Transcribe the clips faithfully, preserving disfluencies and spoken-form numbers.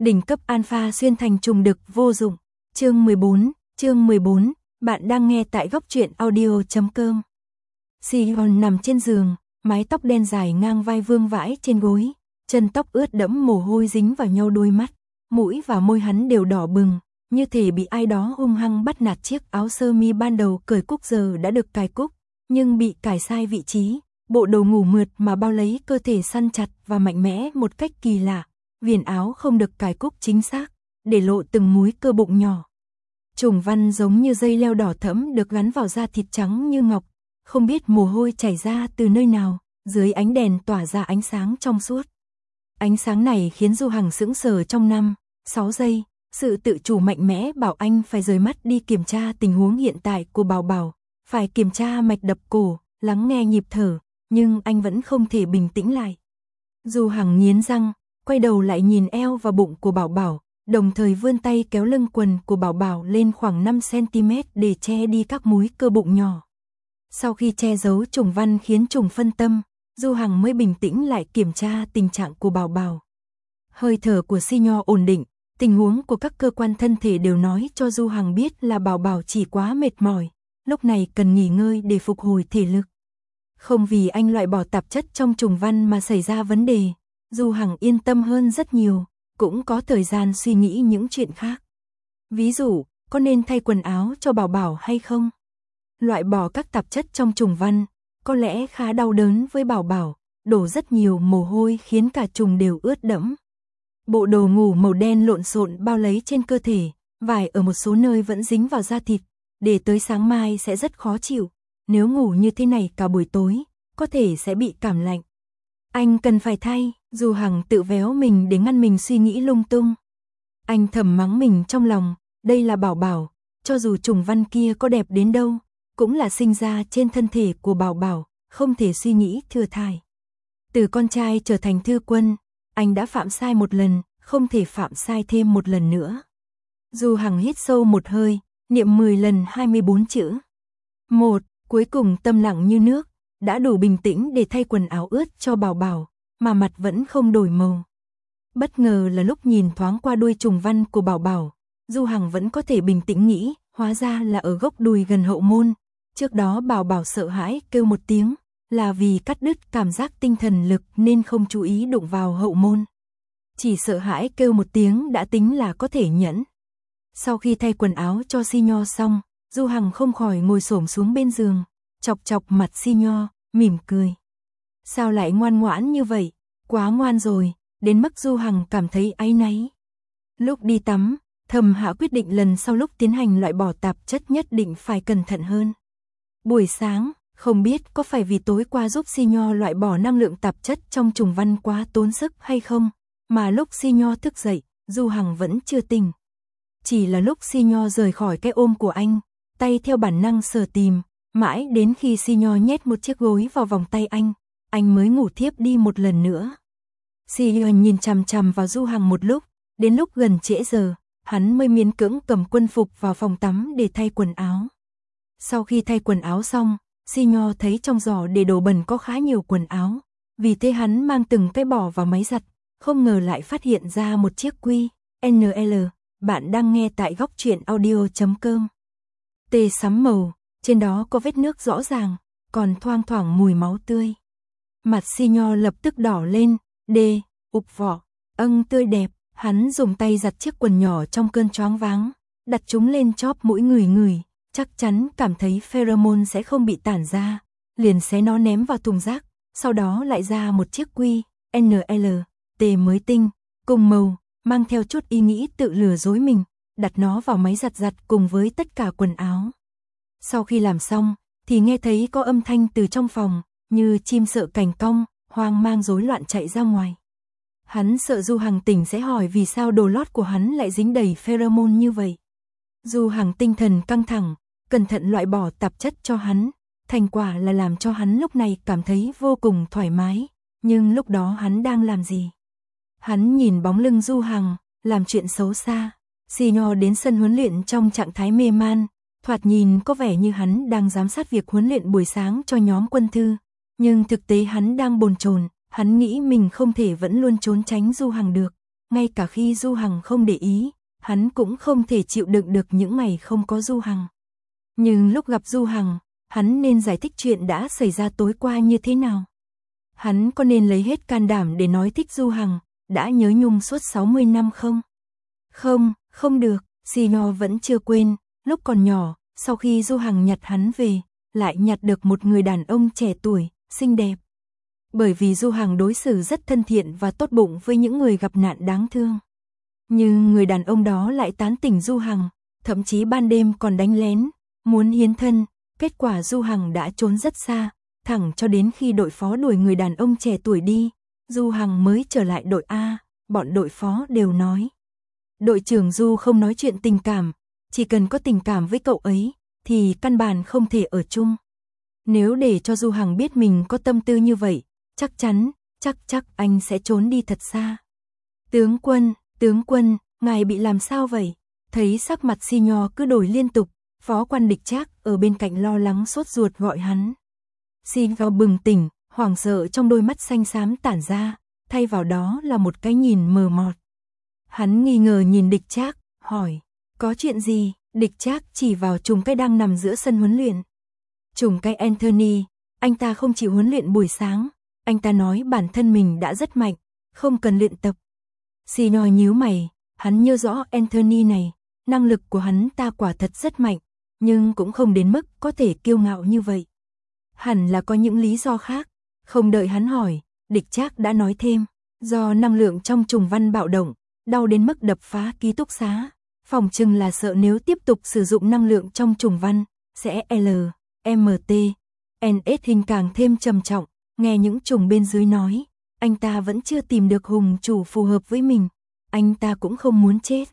Đỉnh cấp alpha xuyên thành trùng đực vô dụng. Chương mười bốn, chương mười bốn, bạn đang nghe tại góc truyện audio chấm com. Sion nằm trên giường, mái tóc đen dài ngang vai vương vãi trên gối, chân tóc ướt đẫm mồ hôi dính vào nhau đôi mắt, mũi và môi hắn đều đỏ bừng, như thể bị ai đó hung hăng bắt nạt. Chiếc áo sơ mi ban đầu cởi cúc giờ đã được cài cúc, nhưng bị cài sai vị trí, bộ đồ ngủ mượt mà bao lấy cơ thể săn chặt và mạnh mẽ một cách kỳ lạ. Viền áo không được cài cúc chính xác, để lộ từng múi cơ bụng nhỏ. Trùng văn giống như dây leo đỏ thẫm được gắn vào da thịt trắng như ngọc, không biết mồ hôi chảy ra từ nơi nào, dưới ánh đèn tỏa ra ánh sáng trong suốt. Ánh sáng này khiến Du Hằng sững sờ trong năm, sáu giây, sự tự chủ mạnh mẽ bảo anh phải rời mắt đi kiểm tra tình huống hiện tại của Bảo Bảo, phải kiểm tra mạch đập cổ, lắng nghe nhịp thở, nhưng anh vẫn không thể bình tĩnh lại. Du Hằng nghiến răng, quay đầu lại nhìn eo và bụng của Bảo Bảo, đồng thời vươn tay kéo lưng quần của Bảo Bảo lên khoảng năm xăng ti mét để che đi các múi cơ bụng nhỏ. Sau khi che giấu trùng văn khiến trùng phân tâm, Du Hằng mới bình tĩnh lại kiểm tra tình trạng của Bảo Bảo. Hơi thở của Si Nho ổn định, tình huống của các cơ quan thân thể đều nói cho Du Hằng biết là Bảo Bảo chỉ quá mệt mỏi, lúc này cần nghỉ ngơi để phục hồi thể lực. Không vì anh loại bỏ tạp chất trong trùng văn mà xảy ra vấn đề, Du Hằng yên tâm hơn rất nhiều, cũng có thời gian suy nghĩ những chuyện khác. Ví dụ, có nên thay quần áo cho Bảo Bảo hay không? Loại bỏ các tạp chất trong trùng văn, có lẽ khá đau đớn với Bảo Bảo, đổ rất nhiều mồ hôi khiến cả trùng đều ướt đẫm. Bộ đồ ngủ màu đen lộn xộn bao lấy trên cơ thể, vải ở một số nơi vẫn dính vào da thịt, để tới sáng mai sẽ rất khó chịu. Nếu ngủ như thế này cả buổi tối, có thể sẽ bị cảm lạnh. Anh cần phải thay, Du Hằng tự véo mình để ngăn mình suy nghĩ lung tung. Anh thầm mắng mình trong lòng, đây là Bảo Bảo, cho dù trùng văn kia có đẹp đến đâu, cũng là sinh ra trên thân thể của Bảo Bảo, không thể suy nghĩ thừa thải. Từ con trai trở thành thư quân, anh đã phạm sai một lần, không thể phạm sai thêm một lần nữa. Du Hằng hít sâu một hơi, niệm mười lần hai mươi bốn chữ. Một, cuối cùng tâm lặng như nước, đã đủ bình tĩnh để thay quần áo ướt cho Bảo Bảo, mà mặt vẫn không đổi màu. Bất ngờ là lúc nhìn thoáng qua đuôi trùng văn của Bảo Bảo, Du Hằng vẫn có thể bình tĩnh nghĩ, hóa ra là ở gốc đùi gần hậu môn. Trước đó Bảo Bảo sợ hãi kêu một tiếng, là vì cắt đứt cảm giác tinh thần lực nên không chú ý đụng vào hậu môn. Chỉ sợ hãi kêu một tiếng đã tính là có thể nhẫn. Sau khi thay quần áo cho Si Nho xong, Du Hằng không khỏi ngồi xổm xuống bên giường, chọc chọc mặt Si Nho, mỉm cười. Sao lại ngoan ngoãn như vậy? Quá ngoan rồi, đến mức Du Hằng cảm thấy áy náy. Lúc đi tắm, thầm hạ quyết định lần sau lúc tiến hành loại bỏ tạp chất nhất định phải cẩn thận hơn. Buổi sáng, không biết có phải vì tối qua giúp Si Nho loại bỏ năng lượng tạp chất trong trùng văn quá tốn sức hay không, mà lúc Si Nho thức dậy, Du Hằng vẫn chưa tỉnh. Chỉ là lúc Si Nho rời khỏi cái ôm của anh, tay theo bản năng sờ tìm, mãi đến khi Si Nho nhét một chiếc gối vào vòng tay anh, anh mới ngủ thiếp đi một lần nữa. Si Nho nhìn chằm chằm vào Du Hằng một lúc, đến lúc gần trễ giờ, hắn mới miễn cưỡng cầm quân phục vào phòng tắm để thay quần áo. Sau khi thay quần áo xong, Si Nho thấy trong giỏ để đồ bẩn có khá nhiều quần áo, vì thế hắn mang từng cái bỏ vào máy giặt, không ngờ lại phát hiện ra một chiếc quy en lờ. Bạn đang nghe tại góc truyện audio chấm com. Tê sắm màu, trên đó có vết nước rõ ràng, còn thoang thoảng mùi máu tươi. Mặt Si Nho lập tức đỏ lên, đê, ụp vỏ, âng tươi đẹp, hắn dùng tay giặt chiếc quần nhỏ trong cơn choáng váng, đặt chúng lên chóp mũi người người, chắc chắn cảm thấy pheromone sẽ không bị tản ra, liền xé nó ném vào thùng rác, sau đó lại ra một chiếc quy en lờ, tê mới tinh, cùng màu, mang theo chút ý nghĩ tự lừa dối mình, đặt nó vào máy giặt giặt cùng với tất cả quần áo. Sau khi làm xong, thì nghe thấy có âm thanh từ trong phòng, như chim sợ cành cong, hoang mang rối loạn chạy ra ngoài. Hắn sợ Du Hằng tỉnh sẽ hỏi vì sao đồ lót của hắn lại dính đầy pheromone như vậy. Du Hằng tinh thần căng thẳng, cẩn thận loại bỏ tạp chất cho hắn, thành quả là làm cho hắn lúc này cảm thấy vô cùng thoải mái, nhưng lúc đó hắn đang làm gì? Hắn nhìn bóng lưng Du Hằng, làm chuyện xấu xa. Si Nho đến sân huấn luyện trong trạng thái mê man, thoạt nhìn có vẻ như hắn đang giám sát việc huấn luyện buổi sáng cho nhóm quân thư, nhưng thực tế hắn đang bồn chồn, hắn nghĩ mình không thể vẫn luôn trốn tránh Du Hằng được, ngay cả khi Du Hằng không để ý, hắn cũng không thể chịu đựng được những ngày không có Du Hằng. Nhưng lúc gặp Du Hằng, hắn nên giải thích chuyện đã xảy ra tối qua như thế nào. Hắn có nên lấy hết can đảm để nói thích Du Hằng, đã nhớ nhung suốt sáu mươi năm không? Không, không được, Si Nho vẫn chưa quên, lúc còn nhỏ, sau khi Du Hằng nhặt hắn về, lại nhặt được một người đàn ông trẻ tuổi, xinh đẹp. Bởi vì Du Hằng đối xử rất thân thiện và tốt bụng với những người gặp nạn đáng thương. Nhưng người đàn ông đó lại tán tỉnh Du Hằng, thậm chí ban đêm còn đánh lén, muốn hiến thân, kết quả Du Hằng đã trốn rất xa, thẳng cho đến khi đội phó đuổi người đàn ông trẻ tuổi đi, Du Hằng mới trở lại đội A, bọn đội phó đều nói. Đội trưởng Du không nói chuyện tình cảm, chỉ cần có tình cảm với cậu ấy, thì căn bản không thể ở chung. Nếu để cho Du Hằng biết mình có tâm tư như vậy, chắc chắn, chắc chắc anh sẽ trốn đi thật xa. Tướng quân, tướng quân, ngài bị làm sao vậy? Thấy sắc mặt Si Nho cứ đổi liên tục, phó quan Địch Trác ở bên cạnh lo lắng sốt ruột gọi hắn. Si Nho bừng tỉnh, hoảng sợ trong đôi mắt xanh xám tản ra, thay vào đó là một cái nhìn mờ mọt. Hắn nghi ngờ nhìn Địch Trác, hỏi, có chuyện gì? Địch Trác chỉ vào trùng cây đang nằm giữa sân huấn luyện. Trùng cây Anthony, anh ta không chịu huấn luyện buổi sáng, anh ta nói bản thân mình đã rất mạnh, không cần luyện tập. Si Nho nhíu mày, hắn nhớ rõ Anthony này, năng lực của hắn ta quả thật rất mạnh, nhưng cũng không đến mức có thể kiêu ngạo như vậy. Hẳn là có những lý do khác, không đợi hắn hỏi, Địch Trác đã nói thêm, do năng lượng trong trùng văn bạo động, đau đến mức đập phá ký túc xá, phòng chừng là sợ nếu tiếp tục sử dụng năng lượng trong trùng văn, sẽ L, M T, N S hình càng thêm trầm trọng, nghe những trùng bên dưới nói, anh ta vẫn chưa tìm được hùng chủ phù hợp với mình, anh ta cũng không muốn chết.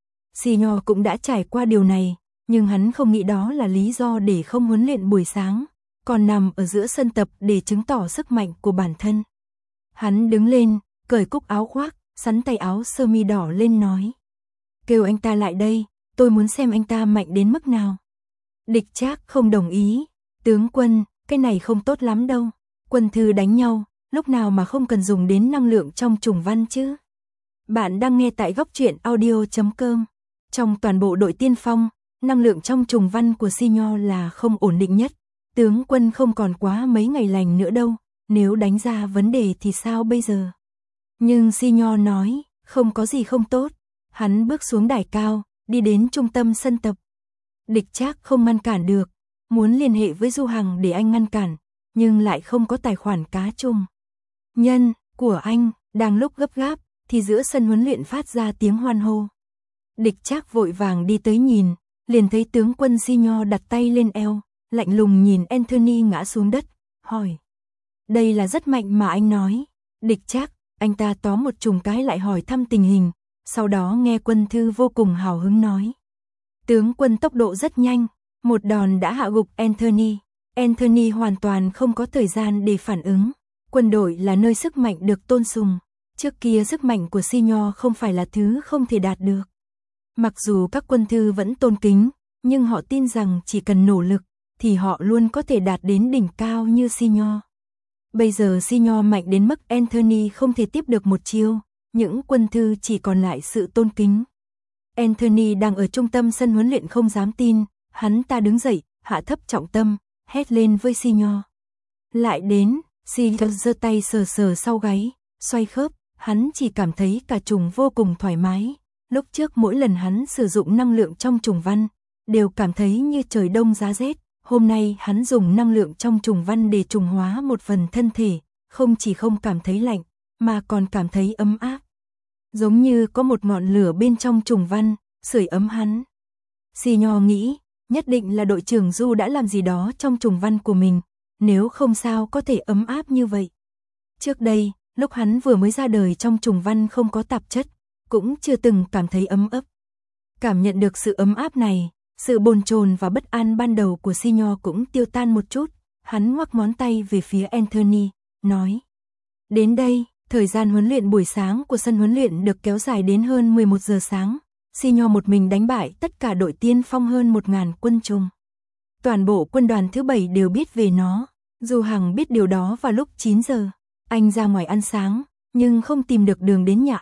Si Nho cũng đã trải qua điều này, nhưng hắn không nghĩ đó là lý do để không huấn luyện buổi sáng, còn nằm ở giữa sân tập để chứng tỏ sức mạnh của bản thân. Hắn đứng lên, cởi cúc áo khoác, sắn tay áo sơ mi đỏ lên nói. Kêu anh ta lại đây, tôi muốn xem anh ta mạnh đến mức nào. Địch Trác không đồng ý, tướng quân, cái này không tốt lắm đâu. Quân thư đánh nhau, lúc nào mà không cần dùng đến năng lượng trong trùng văn chứ. Bạn đang nghe tại góc truyện audio chấm com. Trong toàn bộ đội tiên phong, năng lượng trong trùng văn của Si Nho là không ổn định nhất. Tướng quân không còn quá mấy ngày lành nữa đâu, nếu đánh ra vấn đề thì sao bây giờ? Nhưng Si Nho nói, không có gì không tốt. Hắn bước xuống đài cao, đi đến trung tâm sân tập. Địch Trác không ngăn cản được, muốn liên hệ với Du Hằng để anh ngăn cản, nhưng lại không có tài khoản cá chung. Nhân của anh, đang lúc gấp gáp, thì giữa sân huấn luyện phát ra tiếng hoan hô. Địch Trác vội vàng đi tới nhìn, liền thấy tướng quân Si Nho đặt tay lên eo, lạnh lùng nhìn Anthony ngã xuống đất, hỏi. Đây là rất mạnh mà anh nói. Địch Trác, anh ta tó một trùng cái lại hỏi thăm tình hình, sau đó nghe quân thư vô cùng hào hứng nói. Tướng quân tốc độ rất nhanh, một đòn đã hạ gục Anthony. Anthony hoàn toàn không có thời gian để phản ứng. Quân đội là nơi sức mạnh được tôn sùng. Trước kia sức mạnh của Si Nho không phải là thứ không thể đạt được. Mặc dù các quân thư vẫn tôn kính, nhưng họ tin rằng chỉ cần nỗ lực, thì họ luôn có thể đạt đến đỉnh cao như Si Nho. Bây giờ Si Nho mạnh đến mức Anthony không thể tiếp được một chiêu, những quân thư chỉ còn lại sự tôn kính. Anthony đang ở trung tâm sân huấn luyện không dám tin, hắn ta đứng dậy, hạ thấp trọng tâm, hét lên với Si Nho. Lại đến, Si Nho giơ tay sờ sờ sau gáy, xoay khớp, hắn chỉ cảm thấy cả trùng vô cùng thoải mái. Lúc trước mỗi lần hắn sử dụng năng lượng trong trùng văn, đều cảm thấy như trời đông giá rét. Hôm nay hắn dùng năng lượng trong trùng văn để trùng hóa một phần thân thể, không chỉ không cảm thấy lạnh, mà còn cảm thấy ấm áp. Giống như có một ngọn lửa bên trong trùng văn, sưởi ấm hắn. Si Nho nghĩ, nhất định là đội trưởng Du đã làm gì đó trong trùng văn của mình, nếu không sao có thể ấm áp như vậy. Trước đây, lúc hắn vừa mới ra đời trong trùng văn không có tạp chất, cũng chưa từng cảm thấy ấm ấp. Cảm nhận được sự ấm áp này, sự bồn chồn và bất an ban đầu của Si Nho cũng tiêu tan một chút, hắn ngoắc ngón tay về phía Anthony, nói. Đến đây, thời gian huấn luyện buổi sáng của sân huấn luyện được kéo dài đến hơn mười một giờ sáng, Si Nho một mình đánh bại tất cả đội tiên phong hơn một nghìn quân trùng. Toàn bộ quân đoàn thứ bảy đều biết về nó, Du Hằng biết điều đó vào lúc chín giờ, anh ra ngoài ăn sáng, nhưng không tìm được đường đến nhà ăn,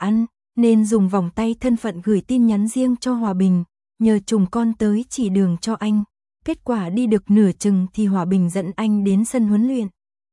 nên dùng vòng tay thân phận gửi tin nhắn riêng cho Hòa Bình, nhờ trùng con tới chỉ đường cho anh. Kết quả đi được nửa chừng thì Hòa Bình dẫn anh đến sân huấn luyện.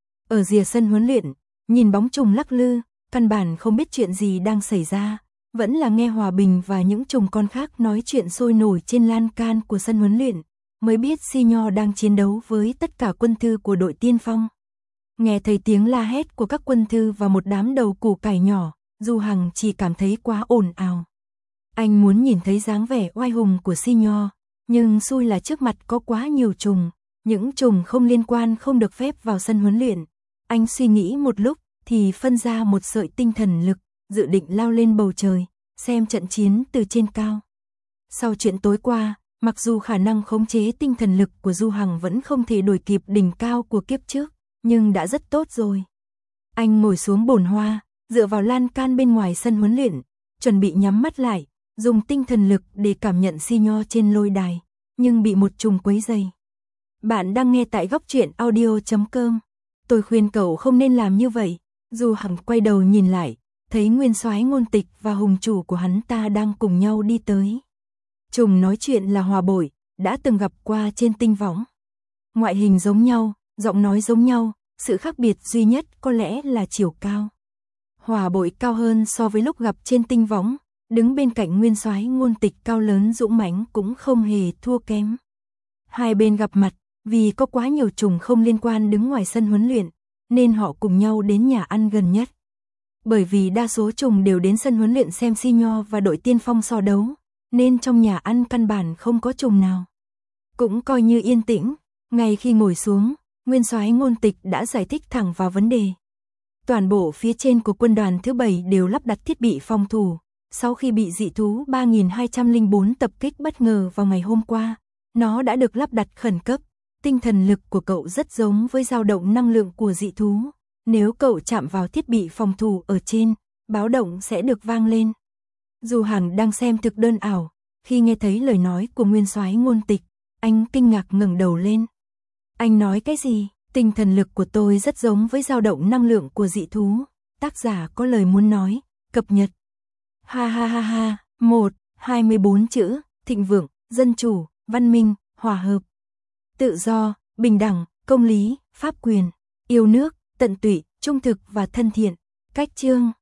Ở rìa sân huấn luyện, nhìn bóng trùng lắc lư, căn bản không biết chuyện gì đang xảy ra, vẫn là nghe Hòa Bình và những trùng con khác nói chuyện sôi nổi trên lan can của sân huấn luyện, mới biết Si Nho đang chiến đấu với tất cả quân thư của đội tiên phong. Nghe thấy tiếng la hét của các quân thư và một đám đầu củ cải nhỏ, Du Hằng chỉ cảm thấy quá ồn ào. Anh muốn nhìn thấy dáng vẻ oai hùng của Si Nho, nhưng xui là trước mặt có quá nhiều trùng, những trùng không liên quan không được phép vào sân huấn luyện. Anh suy nghĩ một lúc thì phân ra một sợi tinh thần lực, dự định lao lên bầu trời, xem trận chiến từ trên cao. Sau chuyện tối qua, mặc dù khả năng khống chế tinh thần lực của Du Hằng vẫn không thể đuổi kịp đỉnh cao của kiếp trước, nhưng đã rất tốt rồi. Anh ngồi xuống bồn hoa, dựa vào lan can bên ngoài sân huấn luyện, chuẩn bị nhắm mắt lại, dùng tinh thần lực để cảm nhận Si Nho trên lôi đài, nhưng bị một trùng quấy rầy. Bạn đang nghe tại góc truyện audio chấm com. Tôi khuyên cậu không nên làm như vậy. Du Hằng quay đầu nhìn lại, thấy Nguyên Soái Ngôn Tịch và hùng chủ của hắn ta đang cùng nhau đi tới. Trùng nói chuyện là Hòa Bội, đã từng gặp qua trên tinh võng. Ngoại hình giống nhau, giọng nói giống nhau, sự khác biệt duy nhất có lẽ là chiều cao. Hòa Bội cao hơn so với lúc gặp trên tinh võng, đứng bên cạnh Nguyên Soái Ngôn Tịch cao lớn dũng mãnh cũng không hề thua kém. Hai bên gặp mặt, vì có quá nhiều trùng không liên quan đứng ngoài sân huấn luyện, nên họ cùng nhau đến nhà ăn gần nhất. Bởi vì đa số trùng đều đến sân huấn luyện xem Si Nho và đội tiên phong so đấu, nên trong nhà ăn căn bản không có trùng nào. Cũng coi như yên tĩnh, ngay khi ngồi xuống, Nguyên Soái Ngôn Tịch đã giải thích thẳng vào vấn đề. Toàn bộ phía trên của quân đoàn thứ bảy đều lắp đặt thiết bị phòng thủ. Sau khi bị dị thú ba nghìn hai trăm lẻ bốn tập kích bất ngờ vào ngày hôm qua, nó đã được lắp đặt khẩn cấp. Tinh thần lực của cậu rất giống với dao động năng lượng của dị thú. Nếu cậu chạm vào thiết bị phòng thủ ở trên, báo động sẽ được vang lên. Du Hằng đang xem thực đơn ảo, khi nghe thấy lời nói của Nguyên Soái Ngôn Tịch, anh kinh ngạc ngẩng đầu lên. Anh nói cái gì? Tinh thần lực của tôi rất giống với dao động năng lượng của dị thú. Tác giả có lời muốn nói, cập nhật. Ha ha ha ha, một, hai mươi bốn chữ, thịnh vượng, dân chủ, văn minh, hòa hợp, tự do, bình đẳng, công lý, pháp quyền, yêu nước, tận tụy, trung thực và thân thiện. Cách chương